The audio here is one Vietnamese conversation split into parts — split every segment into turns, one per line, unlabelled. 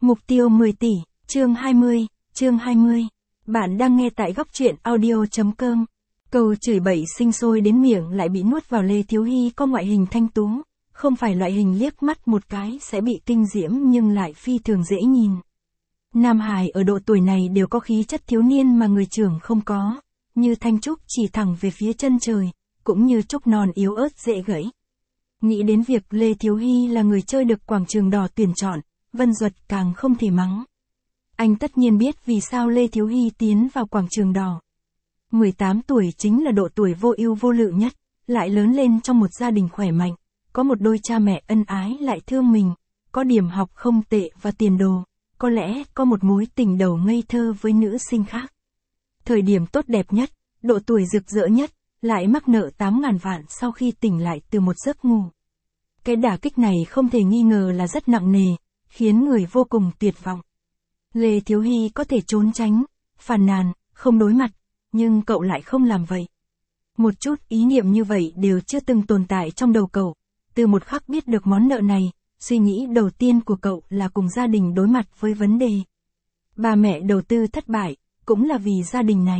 Mục tiêu 10 tỷ, chương 20. Bạn đang nghe tại góc truyện audio.com. Câu chửi bậy sinh sôi đến miệng lại bị nuốt vào. Lê Thiếu Hy có ngoại hình thanh tú, không phải loại hình liếc mắt một cái sẽ bị kinh diễm nhưng lại phi thường dễ nhìn. Nam hài ở độ tuổi này đều có khí chất thiếu niên mà người trưởng không có, như thanh trúc chỉ thẳng về phía chân trời, cũng như trúc non yếu ớt dễ gãy. Nghĩ đến việc Lê Thiếu Hy là người chơi được quảng trường đỏ tuyển chọn, Vân Duật càng không thể mắng. Anh tất nhiên biết vì sao Lê Thiếu Hy tiến vào quảng trường đỏ. 18 tuổi chính là độ tuổi vô ưu vô lự nhất, lại lớn lên trong một gia đình khỏe mạnh, có một đôi cha mẹ ân ái lại thương mình, có điểm học không tệ và tiền đồ, có lẽ có một mối tình đầu ngây thơ với nữ sinh khác. Thời điểm tốt đẹp nhất, độ tuổi rực rỡ nhất, lại mắc nợ 8.000 vạn sau khi tỉnh lại từ một giấc ngủ. Cái đả kích này không thể nghi ngờ là rất nặng nề, khiến người vô cùng tuyệt vọng. Lê Thiếu Hy có thể trốn tránh, phàn nàn, không đối mặt, nhưng cậu lại không làm vậy. Một chút ý niệm như vậy đều chưa từng tồn tại trong đầu cậu. Từ một khắc biết được món nợ này, suy nghĩ đầu tiên của cậu là cùng gia đình đối mặt với vấn đề. Ba mẹ đầu tư thất bại, cũng là vì gia đình này.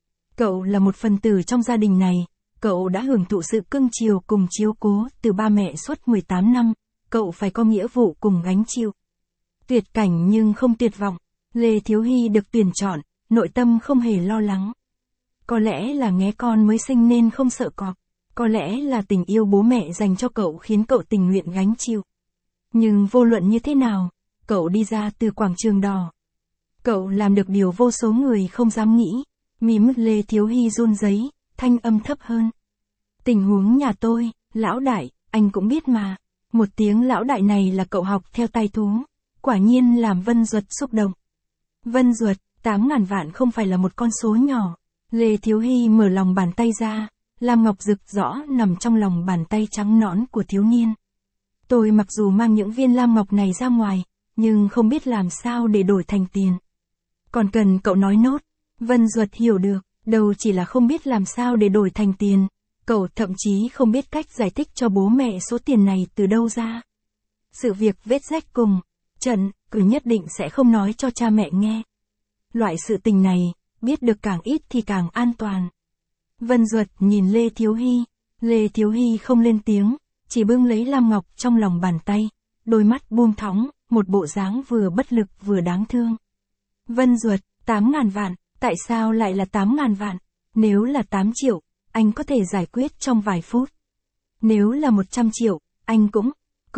Cậu là một phần tử trong gia đình này, cậu đã hưởng thụ sự cưng chiều cùng chiếu cố từ ba mẹ suốt 18 năm, cậu phải có nghĩa vụ cùng gánh chịu. Tuyệt cảnh nhưng không tuyệt vọng, Lê Thiếu Hy được tuyển chọn, nội tâm không hề lo lắng. Có lẽ là nghe con mới sinh nên không sợ cọp, có lẽ là tình yêu bố mẹ dành cho cậu khiến cậu tình nguyện gánh chịu. Nhưng vô luận như thế nào, cậu đi ra từ quảng trường đỏ. Cậu làm được điều vô số người không dám nghĩ, mím Lê Thiếu Hy run rẩy, thanh âm thấp hơn. Tình huống nhà tôi, lão đại, anh cũng biết mà. Một tiếng lão đại này là cậu học theo tay thú, quả nhiên làm Vân Duật xúc động. Vân Duật, 8.000 vạn không phải là một con số nhỏ. Lê Thiếu Hy mở lòng bàn tay ra, lam ngọc rực rõ nằm trong lòng bàn tay trắng nõn của thiếu niên. Tôi mặc dù mang những viên lam ngọc này ra ngoài, nhưng không biết làm sao để đổi thành tiền. Còn cần cậu nói nốt. Vân Duật hiểu được, đâu chỉ là không biết làm sao để đổi thành tiền, cậu thậm chí không biết cách giải thích cho bố mẹ số tiền này từ đâu ra. Sự việc vết rách cùng trận, cứ nhất định sẽ không nói cho cha mẹ nghe. Loại sự tình này, biết được càng ít thì càng an toàn. Vân Duật nhìn Lê Thiếu Hy, Lê Thiếu Hy không lên tiếng, chỉ bưng lấy lam ngọc trong lòng bàn tay, đôi mắt buông thõng, một bộ dáng vừa bất lực vừa đáng thương. Vân Duật, 8.000 vạn, tại sao lại là 8.000 vạn? Nếu là 8 triệu, anh có thể giải quyết trong vài phút. Nếu là 100 triệu, anh cũng,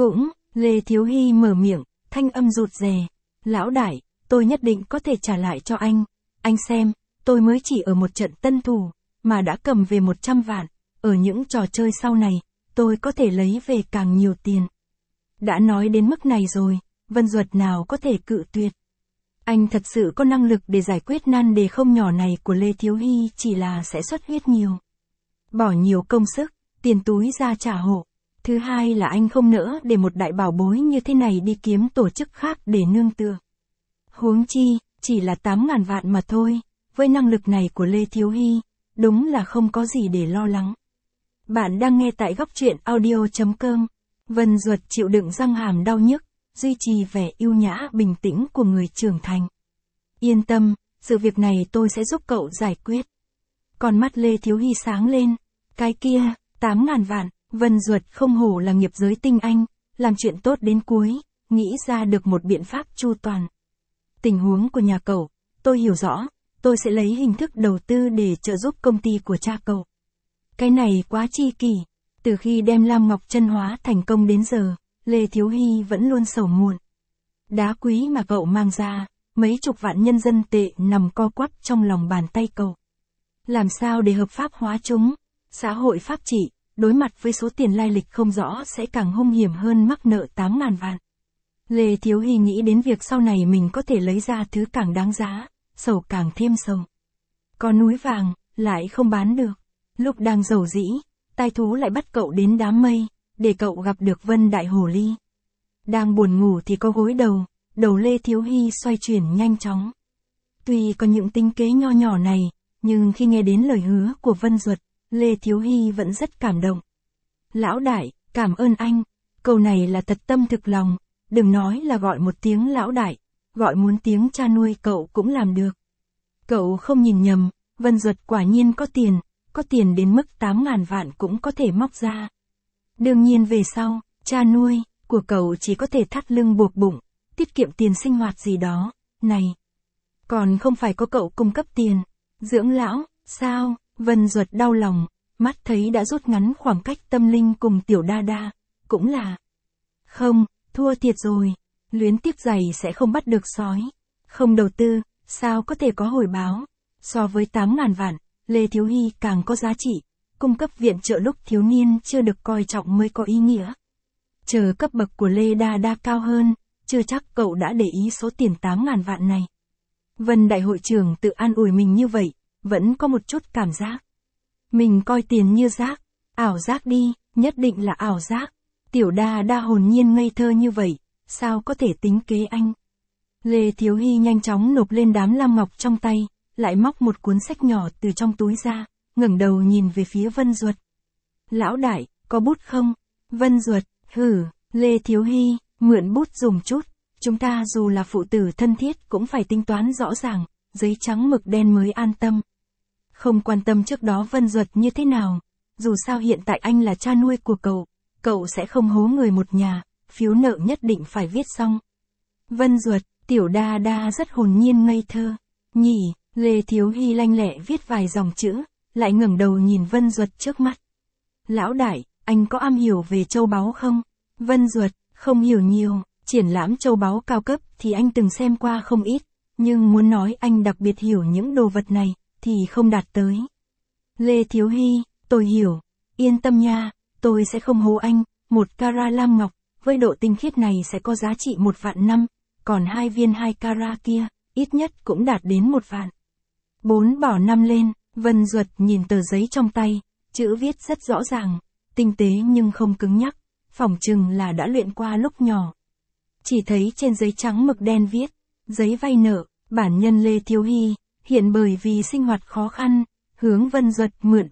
Lê Thiếu Hy mở miệng, thanh âm rụt rè. Lão đại, tôi nhất định có thể trả lại cho anh xem, tôi mới chỉ ở một trận tân thủ, mà đã cầm về 100 vạn, ở những trò chơi sau này, tôi có thể lấy về càng nhiều tiền. Đã nói đến mức này rồi, Vân Duật nào có thể cự tuyệt. Anh thật sự có năng lực để giải quyết nan đề không nhỏ này của Lê Thiếu Hy, chỉ là sẽ xuất huyết nhiều. Bỏ nhiều công sức, tiền túi ra trả hộ. Thứ hai là anh không nỡ để một đại bảo bối như thế này đi kiếm tổ chức khác để nương tựa. Huống chi, chỉ là 8.000 vạn mà thôi, với năng lực này của Lê Thiếu Hy, đúng là không có gì để lo lắng. Bạn đang nghe tại góc truyện audio.com. Vân Duật chịu đựng răng hàm đau nhức, duy trì vẻ yêu nhã bình tĩnh của người trưởng thành. Yên tâm, sự việc này tôi sẽ giúp cậu giải quyết. Còn mắt Lê Thiếu Hy sáng lên. Cái kia, 8.000 vạn, Vân Duật không hổ là nghiệp giới tinh anh, làm chuyện tốt đến cuối, nghĩ ra được một biện pháp chu toàn. Tình huống của nhà cậu, tôi hiểu rõ, tôi sẽ lấy hình thức đầu tư để trợ giúp công ty của cha cậu. Cái này quá chi kỷ, từ khi đem lam ngọc chân hóa thành công đến giờ, Lê Thiếu Hy vẫn luôn sầu muộn. Đá quý mà cậu mang ra, mấy chục vạn nhân dân tệ nằm co quắp trong lòng bàn tay cậu. Làm sao để hợp pháp hóa chúng? Xã hội pháp trị, đối mặt với số tiền lai lịch không rõ sẽ càng hung hiểm hơn mắc nợ 8.000 vạn. Lê Thiếu Hy nghĩ đến việc sau này mình có thể lấy ra thứ càng đáng giá, sầu càng thêm sầu. Có núi vàng, lại không bán được. Lúc đang giàu dĩ, tai thú lại bắt cậu đến đám mây, để cậu gặp được Vân Đại Hồ Ly. Đang buồn ngủ thì có gối đầu Lê Thiếu Hy xoay chuyển nhanh chóng. Tuy có những tính kế nho nhỏ này, nhưng khi nghe đến lời hứa của Vân Duật, Lê Thiếu Hy vẫn rất cảm động. Lão đại, cảm ơn anh, câu này là thật tâm thực lòng, đừng nói là gọi một tiếng lão đại, gọi muốn tiếng cha nuôi cậu cũng làm được. Cậu không nhìn nhầm, Vân Duật quả nhiên có tiền đến mức 8.000 vạn cũng có thể móc ra. Đương nhiên về sau, cha nuôi của cậu chỉ có thể thắt lưng buộc bụng, tiết kiệm tiền sinh hoạt gì đó, này. Còn không phải có cậu cung cấp tiền, dưỡng lão, sao? Vân Duật đau lòng, mắt thấy đã rút ngắn khoảng cách tâm linh cùng tiểu đa đa, cũng là. Không, thua thiệt rồi, luyến tiếc giày sẽ không bắt được sói, không đầu tư, sao có thể có hồi báo. So với 8.000 vạn, Lê Thiếu Hy càng có giá trị, cung cấp viện trợ lúc thiếu niên chưa được coi trọng mới có ý nghĩa. Chờ cấp bậc của Lê Đa Đa cao hơn, chưa chắc cậu đã để ý số tiền 8.000 vạn này. Vân đại hội trưởng tự an ủi mình như vậy, vẫn có một chút cảm giác. Mình coi tiền như rác, ảo giác đi, nhất định là ảo giác. Tiểu Đa Đa hồn nhiên ngây thơ như vậy, sao có thể tính kế anh. Lê Thiếu Hy nhanh chóng nộp lên đám lam ngọc trong tay, lại móc một cuốn sách nhỏ từ trong túi ra, ngẩng đầu nhìn về phía Vân Duật. Lão đại, có bút không? Vân Duật, hử, Lê Thiếu Hy, mượn bút dùng chút, chúng ta dù là phụ tử thân thiết cũng phải tính toán rõ ràng, giấy trắng mực đen mới an tâm. Không quan tâm trước đó Vân Duật như thế nào, dù sao hiện tại anh là cha nuôi của cậu sẽ không hố người một nhà, phiếu nợ nhất định phải viết xong. Vân Duật, tiểu Đa Đa rất hồn nhiên ngây thơ, nhỉ, Lê Thiếu Hy lanh lẹ viết vài dòng chữ, lại ngẩng đầu nhìn Vân Duật trước mắt. Lão đại, anh có am hiểu về châu báu không? Vân Duật, không hiểu nhiều, triển lãm châu báu cao cấp thì anh từng xem qua không ít, nhưng muốn nói anh đặc biệt hiểu những đồ vật này, thì không đạt tới. Lê Thiếu Hy, tôi hiểu, yên tâm nha, tôi sẽ không hố anh, 1 carat lam ngọc, với độ tinh khiết này sẽ có giá trị 1 vạn năm, còn 2 viên 2 carat kia, ít nhất cũng đạt đến 1 vạn. 4 bỏ 5 lên, Vân Duật nhìn tờ giấy trong tay, chữ viết rất rõ ràng, tinh tế nhưng không cứng nhắc, phỏng chừng là đã luyện qua lúc nhỏ. Chỉ thấy trên giấy trắng mực đen viết, giấy vay nợ, bản nhân Lê Thiếu Hy, hiện bởi vì sinh hoạt khó khăn, hướng Vân Duật mượn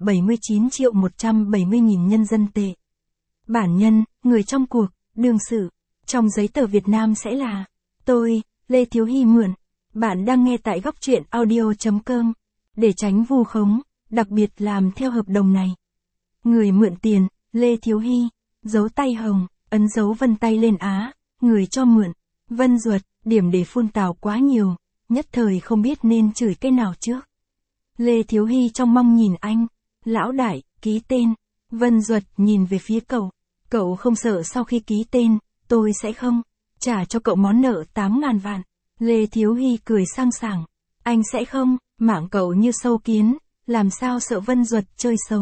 79.170.000 nhân dân tệ. Bản nhân, người trong cuộc, đương sự, trong giấy tờ Việt Nam sẽ là, tôi, Lê Thiếu Hy mượn. Bạn đang nghe tại góc truyện audio.com. Để tránh vu khống, đặc biệt làm theo hợp đồng này. Người mượn tiền, Lê Thiếu Hy, dấu tay hồng, ấn dấu vân tay lên á, người cho mượn, Vân Duật, điểm để phun tào quá nhiều, nhất thời không biết nên chửi cái nào trước. Lê Thiếu Hy trong mong nhìn anh, lão đại, ký tên, Vân Duật nhìn về phía cậu không sợ sau khi ký tên, tôi sẽ không trả cho cậu món nợ 8.000 vạn. Lê Thiếu Hy cười sang sảng, anh sẽ không, mạng cậu như sâu kiến, làm sao sợ Vân Duật chơi xấu.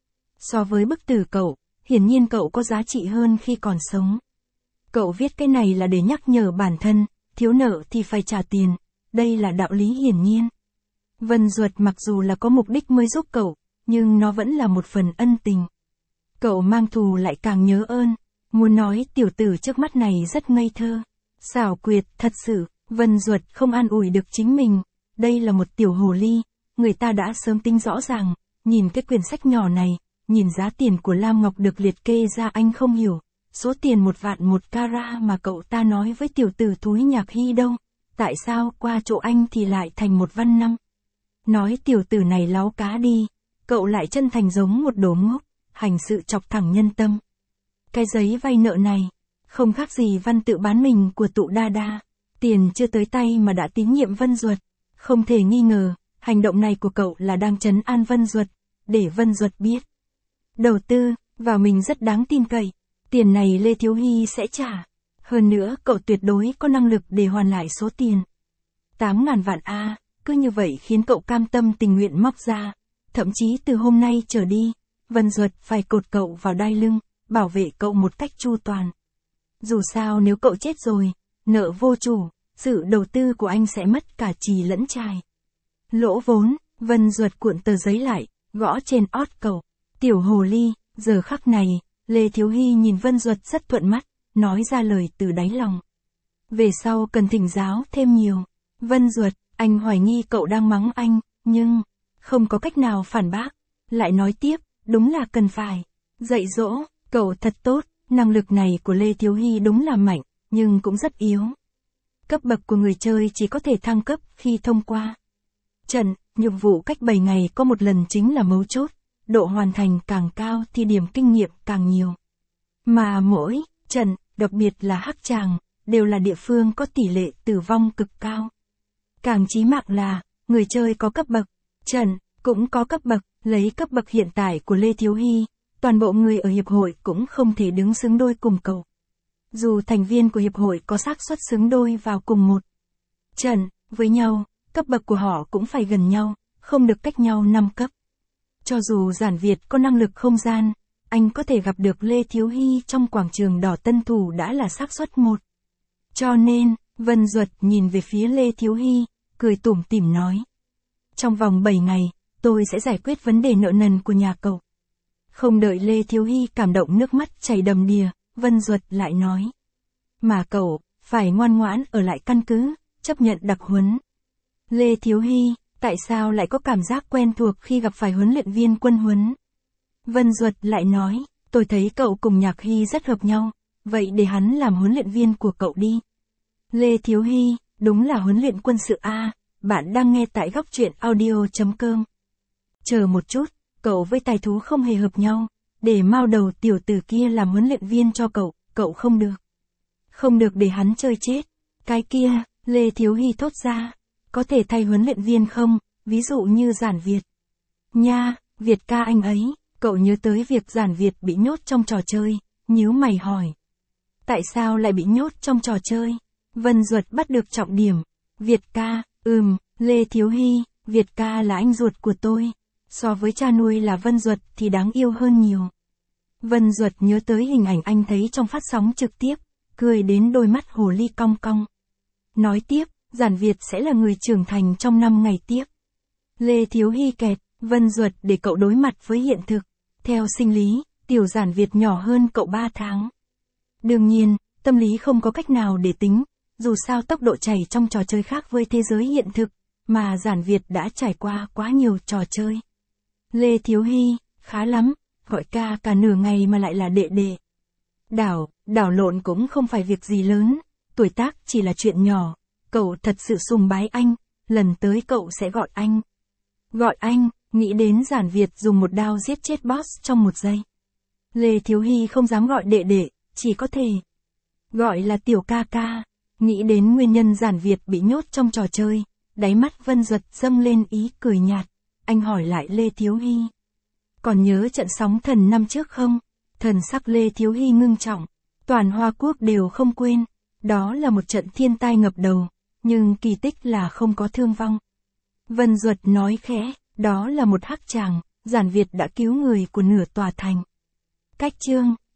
So với bức tử cậu, hiển nhiên cậu có giá trị hơn khi còn sống. Cậu viết cái này là để nhắc nhở bản thân, thiếu nợ thì phải trả tiền, đây là đạo lý hiển nhiên. Vân Duật mặc dù là có mục đích mới giúp cậu, nhưng nó vẫn là một phần ân tình. Cậu mang thù lại càng nhớ ơn, muốn nói tiểu tử trước mắt này rất ngây thơ, xảo quyệt, thật sự. Vân Duật không an ủi được chính mình, đây là một tiểu hồ ly, người ta đã sớm tính rõ ràng, nhìn cái quyển sách nhỏ này, nhìn giá tiền của lam ngọc được liệt kê ra anh không hiểu, số tiền 1 vạn 1 carat mà cậu ta nói với tiểu tử Thúi Nhạc Hy đâu, tại sao qua chỗ anh thì lại thành 1 văn năm. Nói tiểu tử này láo cá đi, cậu lại chân thành giống một đồ ngốc, hành sự chọc thẳng nhân tâm. Cái giấy vay nợ này, không khác gì văn tự bán mình của tụ Đa Đa. Tiền chưa tới tay mà đã tín nhiệm Vân Duật, không thể nghi ngờ, hành động này của cậu là đang trấn an Vân Duật, để Vân Duật biết. Đầu tư, vào mình rất đáng tin cậy, tiền này Lê Thiếu Hy sẽ trả. Hơn nữa cậu tuyệt đối có năng lực để hoàn lại số tiền. 8.000 vạn a, cứ như vậy khiến cậu cam tâm tình nguyện móc ra, thậm chí từ hôm nay trở đi, Vân Duật phải cột cậu vào đai lưng, bảo vệ cậu một cách chu toàn. Dù sao nếu cậu chết rồi, nợ vô chủ, sự đầu tư của anh sẽ mất cả trì lẫn chài. Lỗ vốn, Vân Duật cuộn tờ giấy lại, gõ trên ót cậu. Tiểu hồ ly, giờ khắc này, Lê Thiếu Hy nhìn Vân Duật rất thuận mắt, nói ra lời từ đáy lòng. Về sau cần thỉnh giáo thêm nhiều. Vân Duật, anh hoài nghi cậu đang mắng anh, nhưng không có cách nào phản bác. Lại nói tiếp, đúng là cần phải dạy dỗ, cậu thật tốt, năng lực này của Lê Thiếu Hy đúng là mạnh, nhưng cũng rất yếu. Cấp bậc của người chơi chỉ có thể thăng cấp khi thông qua trận, nhiệm vụ cách 7 ngày có một lần chính là mấu chốt, độ hoàn thành càng cao thì điểm kinh nghiệm càng nhiều. Mà mỗi trận, đặc biệt là hắc tràng, đều là địa phương có tỷ lệ tử vong cực cao. Càng chí mạng là, người chơi có cấp bậc, trận, cũng có cấp bậc, lấy cấp bậc hiện tại của Lê Thiếu Hy, toàn bộ người ở hiệp hội cũng không thể đứng xứng đôi cùng cậu. Dù thành viên của hiệp hội có xác suất xứng đôi vào cùng một trận với nhau, cấp bậc của họ cũng phải gần nhau, không được cách nhau 5 cấp. Cho dù Giản Việt có năng lực không gian, anh có thể gặp được Lê Thiếu Hy trong quảng trường đỏ tân thủ đã là xác suất 1. Cho nên, Vân Duật nhìn về phía Lê Thiếu Hy, cười tủm tỉm nói. Trong vòng 7 ngày, tôi sẽ giải quyết vấn đề nợ nần của nhà cậu. Không đợi Lê Thiếu Hy cảm động nước mắt chảy đầm đìa, Vân Duật lại nói. Mà cậu, phải ngoan ngoãn ở lại căn cứ, chấp nhận đặc huấn. Lê Thiếu Hy, tại sao lại có cảm giác quen thuộc khi gặp phải huấn luyện viên quân huấn? Vân Duật lại nói, tôi thấy cậu cùng Nhạc Hy rất hợp nhau, vậy để hắn làm huấn luyện viên của cậu đi. Lê Thiếu Hy, đúng là huấn luyện quân sự A, bạn đang nghe tại góc truyện audio.com. Chờ một chút, cậu với tài thú không hề hợp nhau, để Mao Đầu tiểu tử kia làm huấn luyện viên cho cậu không được. Không được để hắn chơi chết. Cái kia, Lê Thiếu Hy thốt ra, có thể thay huấn luyện viên không, ví dụ như Giản Việt. Nha, Việt ca anh ấy, cậu nhớ tới việc Giản Việt bị nhốt trong trò chơi, nhíu mày hỏi. Tại sao lại bị nhốt trong trò chơi? Vân Duật bắt được trọng điểm. Việt ca, Lê Thiếu Hy, Việt ca là anh ruột của tôi. So với cha nuôi là Vân Duật thì đáng yêu hơn nhiều. Vân Duật nhớ tới hình ảnh anh thấy trong phát sóng trực tiếp, cười đến đôi mắt hồ ly cong cong. Nói tiếp, Giản Việt sẽ là người trưởng thành trong 5 ngày tiếp. Lê Thiếu Hy kẹt, Vân Duật để cậu đối mặt với hiện thực. Theo sinh lý, tiểu Giản Việt nhỏ hơn cậu 3 tháng. Đương nhiên, tâm lý không có cách nào để tính, dù sao tốc độ chảy trong trò chơi khác với thế giới hiện thực, mà Giản Việt đã trải qua quá nhiều trò chơi. Lê Thiếu Hy, khá lắm, gọi ca cả nửa ngày mà lại là đệ đệ. Đảo lộn cũng không phải việc gì lớn, tuổi tác chỉ là chuyện nhỏ, cậu thật sự sùng bái anh, lần tới cậu sẽ gọi anh. Gọi anh, nghĩ đến Giản Việt dùng một đao giết chết boss trong 1 giây. Lê Thiếu Hy không dám gọi đệ đệ, chỉ có thể gọi là tiểu ca ca. Nghĩ đến nguyên nhân Giản Việt bị nhốt trong trò chơi, đáy mắt Vân Duật dâng lên ý cười nhạt. Anh hỏi lại Lê Thiếu Hy. Còn nhớ trận sóng thần năm trước không? Thần sắc Lê Thiếu Hy ngưng trọng. Toàn Hoa Quốc đều không quên. Đó là một trận thiên tai ngập đầu, nhưng kỳ tích là không có thương vong. Vân Duật nói khẽ, đó là một hắc tràng, Giản Việt đã cứu người của nửa tòa thành. Cách chương